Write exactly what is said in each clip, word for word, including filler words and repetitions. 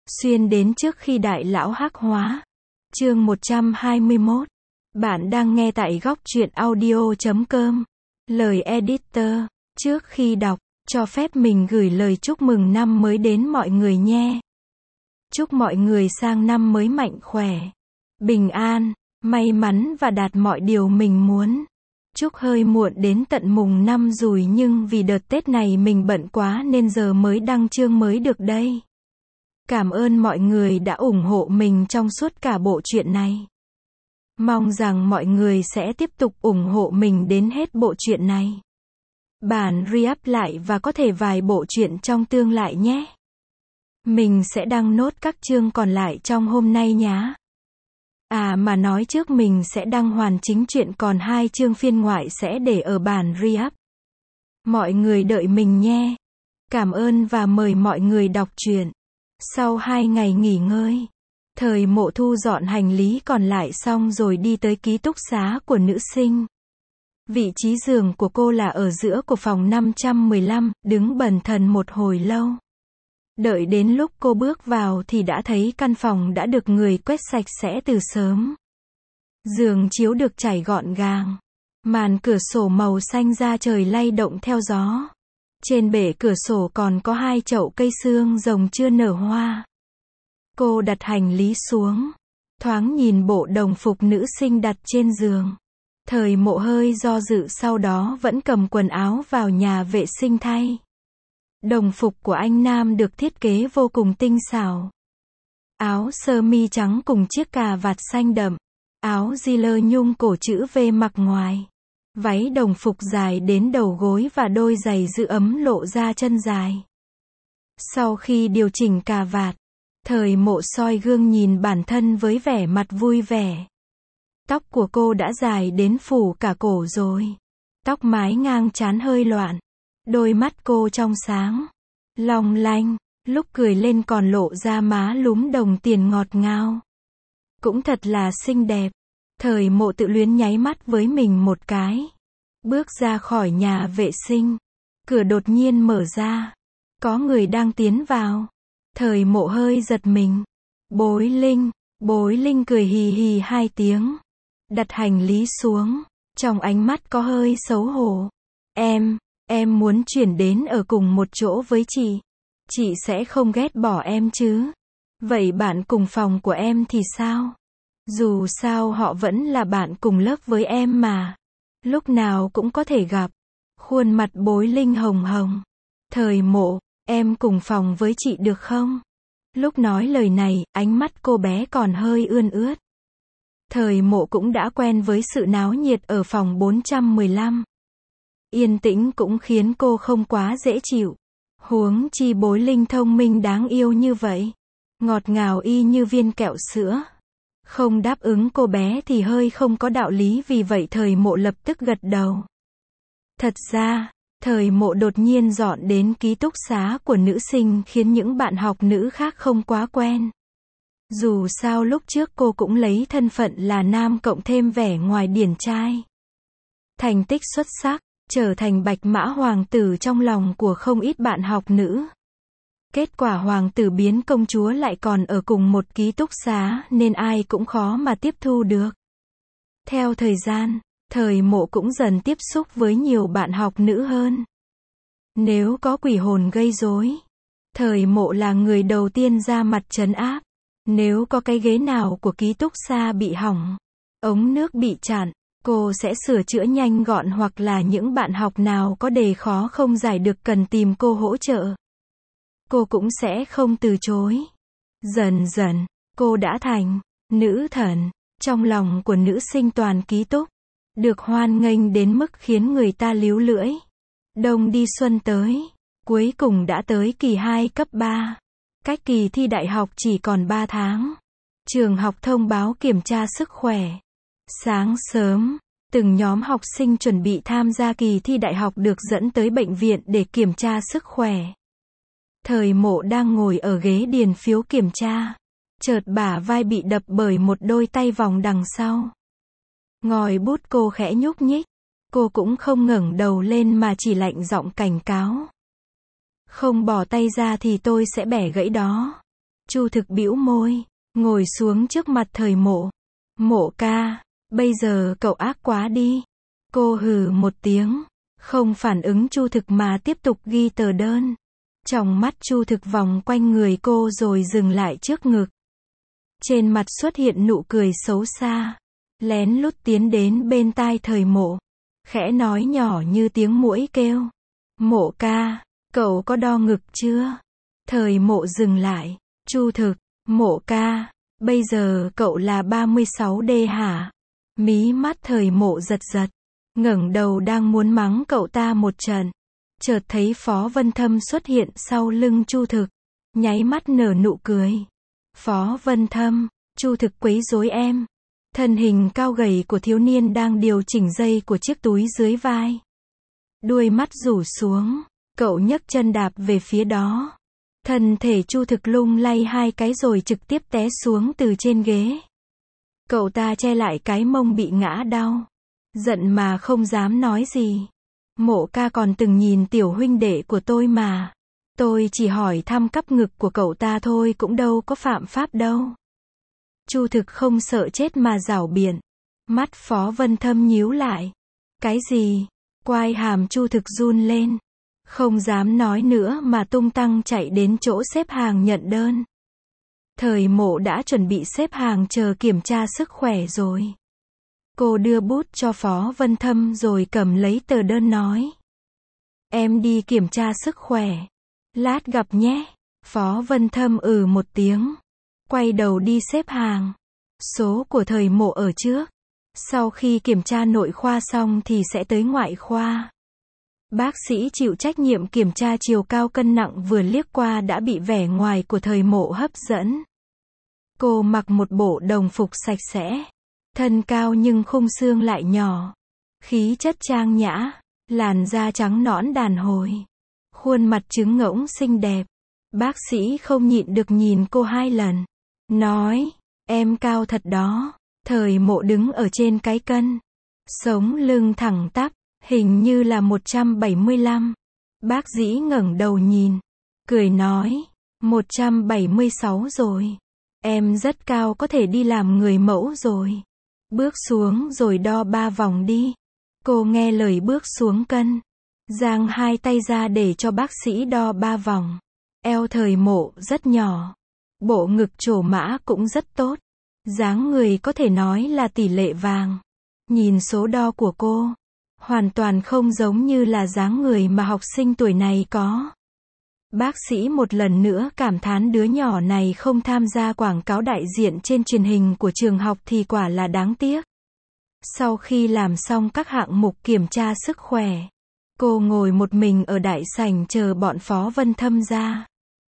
Xuyên đến trước khi đại lão hắc hóa. Chương một trăm hai mươi mốt. Bạn đang nghe tại góc truyện audio chấm com. Lời editor. Trước khi đọc, cho phép mình gửi lời chúc mừng năm mới đến mọi người nhé. Chúc mọi người sang năm mới mạnh khỏe, bình an, may mắn và đạt mọi điều mình muốn. Chúc hơi muộn đến tận mùng năm rồi nhưng vì đợt Tết này mình bận quá nên giờ mới đăng chương mới được đây. Cảm ơn mọi người đã ủng hộ mình trong suốt cả bộ truyện này. Mong rằng mọi người sẽ tiếp tục ủng hộ mình đến hết bộ truyện này. Bản re-up lại và có thể vài bộ truyện trong tương lai nhé. Mình sẽ đăng nốt các chương còn lại trong hôm nay nhé. À mà nói trước mình sẽ đăng hoàn chính truyện còn hai chương phiên ngoại sẽ để ở bản re-up. Mọi người đợi mình nhé. Cảm ơn và mời mọi người đọc truyện. Sau hai ngày nghỉ ngơi, Thời Mộ thu dọn hành lý còn lại xong rồi đi tới ký túc xá của nữ sinh. Vị trí giường của cô là ở giữa của phòng năm trăm mười lăm, đứng bần thần một hồi lâu. Đợi đến lúc cô bước vào thì đã thấy căn phòng đã được người quét sạch sẽ từ sớm. Giường chiếu được trải gọn gàng. Màn cửa sổ màu xanh da trời lay động theo gió. Trên bể cửa sổ còn có hai chậu cây xương rồng chưa nở hoa. Cô đặt hành lý xuống, thoáng nhìn bộ đồng phục nữ sinh đặt trên giường. Thời Mộ hơi do dự sau đó vẫn cầm quần áo vào nhà vệ sinh thay. Đồng phục của anh nam được thiết kế vô cùng tinh xảo. Áo sơ mi trắng cùng chiếc cà vạt xanh đậm. Áo Ziller nhung cổ chữ V mặc ngoài. Váy đồng phục dài đến đầu gối và đôi giày giữ ấm lộ ra chân dài. Sau khi điều chỉnh cà vạt, Thời Mộ soi gương nhìn bản thân với vẻ mặt vui vẻ. Tóc của cô đã dài đến phủ cả cổ rồi. Tóc mái ngang trán hơi loạn. Đôi mắt cô trong sáng, long lanh, lúc cười lên còn lộ ra má lúm đồng tiền ngọt ngào. Cũng thật là xinh đẹp. Thời Mộ tự luyến nháy mắt với mình một cái. Bước ra khỏi nhà vệ sinh. Cửa đột nhiên mở ra. Có người đang tiến vào. Thời Mộ hơi giật mình. Bối Linh. Bối Linh cười hì hì hai tiếng. Đặt hành lý xuống. Trong ánh mắt có hơi xấu hổ. Em, em muốn chuyển đến ở cùng một chỗ với chị. Chị sẽ không ghét bỏ em chứ. Vậy bạn cùng phòng của em thì sao? Dù sao họ vẫn là bạn cùng lớp với em mà. Lúc nào cũng có thể gặp. Khuôn mặt Bối Linh hồng hồng. Thời Mộ, em cùng phòng với chị được không? Lúc nói lời này, ánh mắt cô bé còn hơi ươn ướt. Thời Mộ cũng đã quen với sự náo nhiệt ở phòng bốn trăm mười lăm. Yên tĩnh cũng khiến cô không quá dễ chịu. Huống chi Bối Linh thông minh đáng yêu như vậy. Ngọt ngào y như viên kẹo sữa. Không đáp ứng cô bé thì hơi không có đạo lý, vì vậy Thời Mộ lập tức gật đầu. Thật ra, Thời Mộ đột nhiên dọn đến ký túc xá của nữ sinh khiến những bạn học nữ khác không quá quen. Dù sao lúc trước cô cũng lấy thân phận là nam cộng thêm vẻ ngoài điển trai. Thành tích xuất sắc, trở thành bạch mã hoàng tử trong lòng của không ít bạn học nữ. Kết quả hoàng tử biến công chúa lại còn ở cùng một ký túc xá nên ai cũng khó mà tiếp thu được. Theo thời gian, Thời Mộ cũng dần tiếp xúc với nhiều bạn học nữ hơn. Nếu có quỷ hồn gây rối, Thời Mộ là người đầu tiên ra mặt trấn áp. Nếu có cái ghế nào của ký túc xá bị hỏng, ống nước bị chặn, cô sẽ sửa chữa nhanh gọn, hoặc là những bạn học nào có đề khó không giải được cần tìm cô hỗ trợ. Cô cũng sẽ không từ chối. Dần dần, cô đã thành nữ thần trong lòng của nữ sinh toàn ký túc. Được hoan nghênh đến mức khiến người ta líu lưỡi. Đông đi xuân tới. Cuối cùng đã tới kỳ hai cấp ba. Cách kỳ thi đại học chỉ còn ba tháng. Trường học thông báo kiểm tra sức khỏe. Sáng sớm, từng nhóm học sinh chuẩn bị tham gia kỳ thi đại học được dẫn tới bệnh viện để kiểm tra sức khỏe. Thời Mộ đang ngồi ở ghế điền phiếu kiểm tra. Chợt bả vai bị đập bởi một đôi tay vòng đằng sau. Ngòi bút cô khẽ nhúc nhích. Cô cũng không ngẩng đầu lên mà chỉ lạnh giọng cảnh cáo. Không bỏ tay ra thì tôi sẽ bẻ gãy đó. Chu Thực bĩu môi, ngồi xuống trước mặt Thời Mộ. Mộ ca, bây giờ cậu ác quá đi. Cô hừ một tiếng, không phản ứng Chu Thực mà tiếp tục ghi tờ đơn. Trong mắt Chu Thực vòng quanh người cô rồi dừng lại trước ngực. Trên mặt xuất hiện nụ cười xấu xa, lén lút tiến đến bên tai Thời Mộ, khẽ nói nhỏ như tiếng muỗi kêu. Mộ ca, cậu có đo ngực chưa? Thời Mộ dừng lại. Chu Thực, Mộ ca, bây giờ cậu là ba mươi sáu đê hả? Mí mắt Thời Mộ giật giật, ngẩng đầu đang muốn mắng cậu ta một trận. Chợt thấy Phó Vân Thâm xuất hiện sau lưng Chu Thực, nháy mắt nở nụ cười. Phó Vân Thâm, Chu Thực quấy rối em. Thân hình cao gầy của thiếu niên đang điều chỉnh dây của chiếc túi dưới vai. Đuôi mắt rủ xuống, cậu nhấc chân đạp về phía đó. Thân thể Chu Thực lung lay hai cái rồi trực tiếp té xuống từ trên ghế. Cậu ta che lại cái mông bị ngã đau, giận mà không dám nói gì. Mộ ca còn từng nhìn tiểu huynh đệ của tôi mà. Tôi chỉ hỏi thăm cắp ngực của cậu ta thôi, cũng đâu có phạm pháp đâu. Chu Thực không sợ chết mà giảo biện. Mắt Phó Vân Thâm nhíu lại. Cái gì? Quai hàm Chu Thực run lên. Không dám nói nữa mà tung tăng chạy đến chỗ xếp hàng nhận đơn. Thời Mộ đã chuẩn bị xếp hàng chờ kiểm tra sức khỏe rồi. Cô đưa bút cho Phó Vân Thâm rồi cầm lấy tờ đơn nói. Em đi kiểm tra sức khỏe. Lát gặp nhé. Phó Vân Thâm ừ một tiếng. Quay đầu đi xếp hàng. Số của Thời Mộ ở trước. Sau khi kiểm tra nội khoa xong thì sẽ tới ngoại khoa. Bác sĩ chịu trách nhiệm kiểm tra chiều cao cân nặng vừa liếc qua đã bị vẻ ngoài của Thời Mộ hấp dẫn. Cô mặc một bộ đồng phục sạch sẽ. Thân cao nhưng khung xương lại nhỏ. Khí chất trang nhã. Làn da trắng nõn đàn hồi. Khuôn mặt trứng ngỗng xinh đẹp. Bác sĩ không nhịn được nhìn cô hai lần. Nói, em cao thật đó. Thời Mộ đứng ở trên cái cân. Sống lưng thẳng tắp, hình như là một trăm bảy mươi lăm. Bác sĩ ngẩng đầu nhìn, cười nói, một trăm bảy mươi sáu rồi. Em rất cao, có thể đi làm người mẫu rồi. Bước xuống rồi đo ba vòng đi. Cô nghe lời bước xuống cân. Giang hai tay ra để cho bác sĩ đo ba vòng. Eo Thời Mộ rất nhỏ. Bộ ngực trổ mã cũng rất tốt. Dáng người có thể nói là tỷ lệ vàng. Nhìn số đo của cô, hoàn toàn không giống như là dáng người mà học sinh tuổi này có. Bác sĩ một lần nữa cảm thán đứa nhỏ này không tham gia quảng cáo đại diện trên truyền hình của trường học thì quả là đáng tiếc. Sau khi làm xong các hạng mục kiểm tra sức khỏe, cô ngồi một mình ở đại sảnh chờ bọn Phó Vân Thâm ra.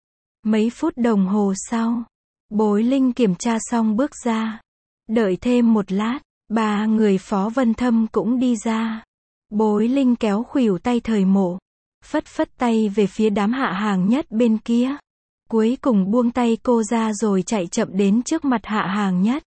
Mấy phút đồng hồ sau, Bối Linh kiểm tra xong bước ra. Đợi thêm một lát, ba người Phó Vân Thâm cũng đi ra. Bối Linh kéo khuỷu tay Thời Mộ, phất phất tay về phía đám hạ hàng nhất bên kia. Cuối cùng buông tay cô ra rồi chạy chậm đến trước mặt hạ hàng nhất.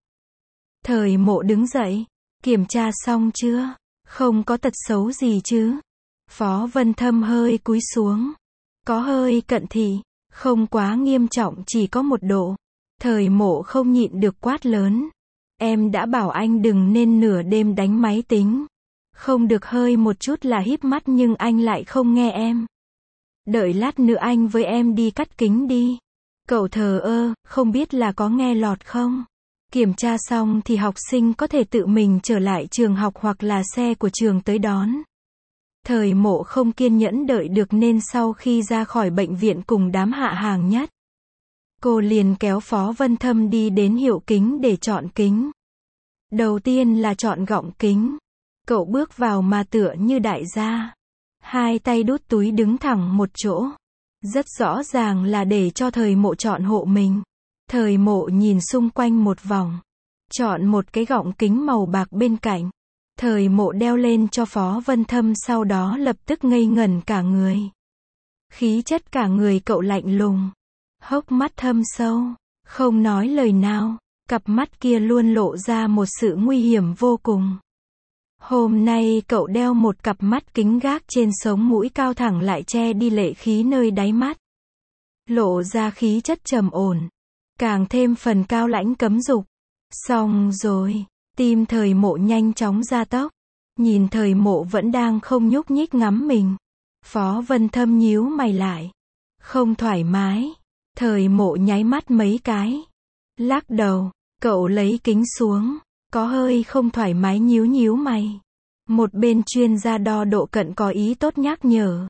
Thời Mộ đứng dậy. Kiểm tra xong chưa? Không có tật xấu gì chứ? Phó Vân Thâm hơi cúi xuống. Có hơi cận thị, không quá nghiêm trọng, chỉ có một độ. Thời Mộ không nhịn được quát lớn. Em đã bảo anh đừng nên nửa đêm đánh máy tính. Không được hơi một chút là híp mắt nhưng anh lại không nghe em. Đợi lát nữa anh với em đi cắt kính đi. Cậu thờ ơ, không biết là có nghe lọt không? Kiểm tra xong thì học sinh có thể tự mình trở lại trường học hoặc là xe của trường tới đón. Thời Mộ không kiên nhẫn đợi được nên sau khi ra khỏi bệnh viện cùng đám hạ hàng nhất, cô liền kéo Phó Vân Thâm đi đến hiệu kính để chọn kính. Đầu tiên là chọn gọng kính. Cậu bước vào mà tựa như đại gia. Hai tay đút túi đứng thẳng một chỗ. Rất rõ ràng là để cho Thời Mộ chọn hộ mình. Thời Mộ nhìn xung quanh một vòng. Chọn một cái gọng kính màu bạc bên cạnh. Thời Mộ đeo lên cho Phó Vân Thâm, sau đó lập tức ngây ngẩn cả người. Khí chất cả người cậu lạnh lùng. Hốc mắt thâm sâu. Không nói lời nào. Cặp mắt kia luôn lộ ra một sự nguy hiểm vô cùng. Hôm nay cậu đeo một cặp mắt kính gác trên sống mũi cao thẳng lại che đi lệ khí nơi đáy mắt. Lộ ra khí chất trầm ổn. càng thêm phần cao lãnh cấm dục. Xong rồi, tim Thời Mộ nhanh chóng gia tốc. Nhìn Thời Mộ vẫn đang không nhúc nhích ngắm mình. Phó Vân Thâm nhíu mày lại. Không thoải mái. Thời Mộ nháy mắt mấy cái. Lắc đầu, cậu lấy kính xuống. Có hơi không thoải mái nhíu nhíu mày. Một bên chuyên gia đo độ cận có ý tốt nhắc nhở.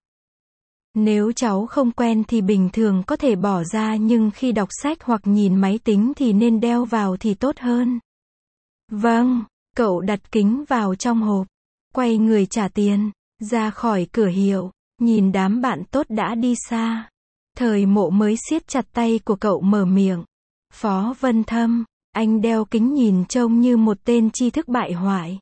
Nếu cháu không quen thì bình thường có thể bỏ ra, nhưng khi đọc sách hoặc nhìn máy tính thì nên đeo vào thì tốt hơn. Vâng, cậu đặt kính vào trong hộp. Quay người trả tiền. Ra khỏi cửa hiệu. Nhìn đám bạn tốt đã đi xa. Thời Mộ mới siết chặt tay của cậu mở miệng. Phó Vân Thâm, anh đeo kính nhìn trông như một tên tri thức bại hoại.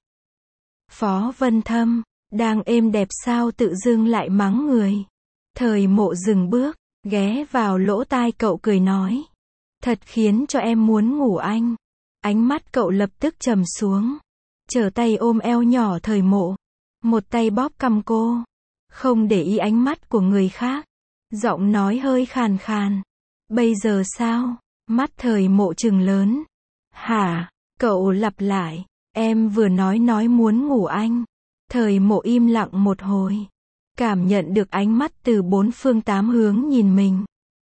Phó Vân Thâm, đang êm đẹp sao tự dưng lại mắng người. Thời Mộ dừng bước, ghé vào lỗ tai cậu cười nói. Thật khiến cho em muốn ngủ anh. Ánh mắt cậu lập tức trầm xuống. Trở tay ôm eo nhỏ Thời Mộ. Một tay bóp cằm cô. Không để ý ánh mắt của người khác. Giọng nói hơi khàn khàn. Bây giờ sao? Mắt Thời Mộ trừng lớn. Hả? Cậu lặp lại. Em vừa nói nói muốn ngủ anh. Thời Mộ im lặng một hồi. Cảm nhận được ánh mắt từ bốn phương tám hướng nhìn mình.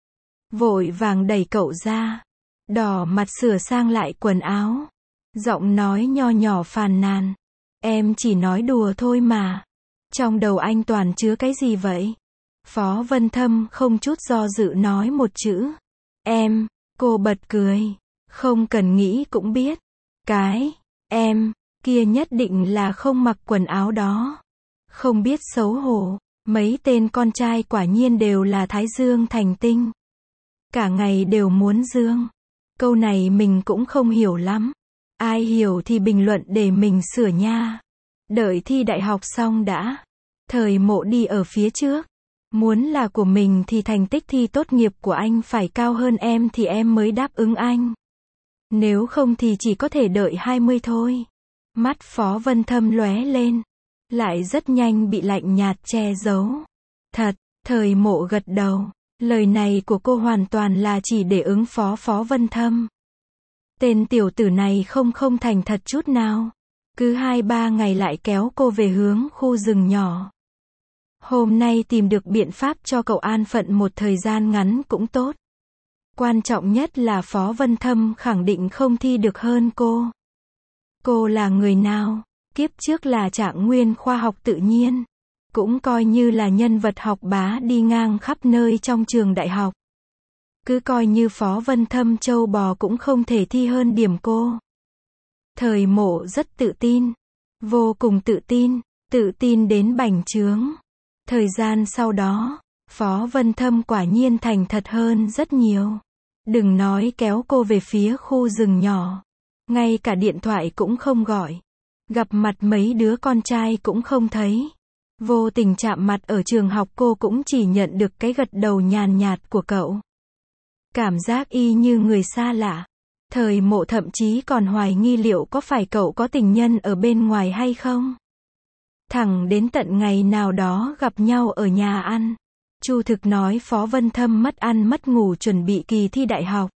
Vội vàng đẩy cậu ra. Đỏ mặt sửa sang lại quần áo. Giọng nói nho nhỏ phàn nàn. Em chỉ nói đùa thôi mà. Trong đầu anh toàn chứa cái gì vậy? Phó Vân Thâm không chút do dự nói một chữ. Em. Cô bật cười. Không cần nghĩ cũng biết. Cái. Em. Kia nhất định là không mặc quần áo đó. Không biết xấu hổ. Mấy tên con trai quả nhiên đều là thái dương thành tinh. Cả ngày đều muốn dương. Câu này mình cũng không hiểu lắm. Ai hiểu thì bình luận để mình sửa nha. Đợi thi đại học xong đã. Thời Mộ đi ở phía trước. Muốn là của mình thì thành tích thi tốt nghiệp của anh phải cao hơn em thì em mới đáp ứng anh. Nếu không thì chỉ có thể đợi hai mươi thôi. Mắt Phó Vân Thâm lóe lên. Lại rất nhanh bị lạnh nhạt che giấu. Thật, Thời Mộ gật đầu. Lời này của cô hoàn toàn là chỉ để ứng phó Phó Vân Thâm. Tên tiểu tử này không không thành thật chút nào. Cứ hai ba ngày lại kéo cô về hướng khu rừng nhỏ. Hôm nay tìm được biện pháp cho cậu an phận một thời gian ngắn cũng tốt. Quan trọng nhất là Phó Vân Thâm khẳng định không thi được hơn cô. Cô là người nào? Kiếp trước là trạng nguyên khoa học tự nhiên. Cũng coi như là nhân vật học bá đi ngang khắp nơi trong trường đại học. Cứ coi như Phó Vân Thâm trâu bò cũng không thể thi hơn điểm cô. Thời Mộ rất tự tin. Vô cùng tự tin. Tự tin đến bành trướng. Thời gian sau đó, Phó Vân Thâm quả nhiên thành thật hơn rất nhiều. Đừng nói kéo cô về phía khu rừng nhỏ. Ngay cả điện thoại cũng không gọi. Gặp mặt mấy đứa con trai cũng không thấy. Vô tình chạm mặt ở trường học cô cũng chỉ nhận được cái gật đầu nhàn nhạt của cậu. Cảm giác y như người xa lạ. Thời Mộ thậm chí còn hoài nghi liệu có phải cậu có tình nhân ở bên ngoài hay không. Thẳng đến tận ngày nào đó gặp nhau ở nhà ăn. Chu Thực nói Phó Vân Thâm mất ăn mất ngủ chuẩn bị kỳ thi đại học.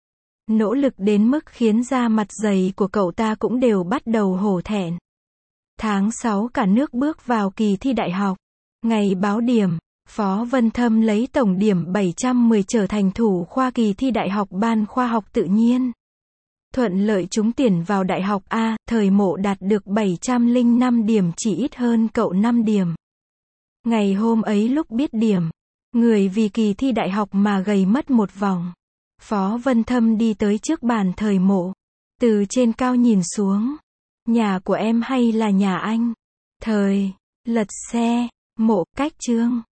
Nỗ lực đến mức khiến da mặt dày của cậu ta cũng đều bắt đầu hổ thẹn. Tháng sáu cả nước bước vào kỳ thi đại học. Ngày báo điểm, Phó Vân Thâm lấy tổng điểm bảy trăm mười trở thành thủ khoa kỳ thi đại học ban khoa học tự nhiên. Thuận lợi trúng tuyển vào đại học A, Thời Mộ đạt được bảy trăm lẻ năm điểm chỉ ít hơn cậu năm điểm. Ngày hôm ấy lúc biết điểm, người vì kỳ thi đại học mà gầy mất một vòng. Phó Vân Thâm đi tới trước bàn Thời Mộ. Từ trên cao nhìn xuống. Nhà của em hay là nhà anh? Thời, lật xe, Mộ, cách chương.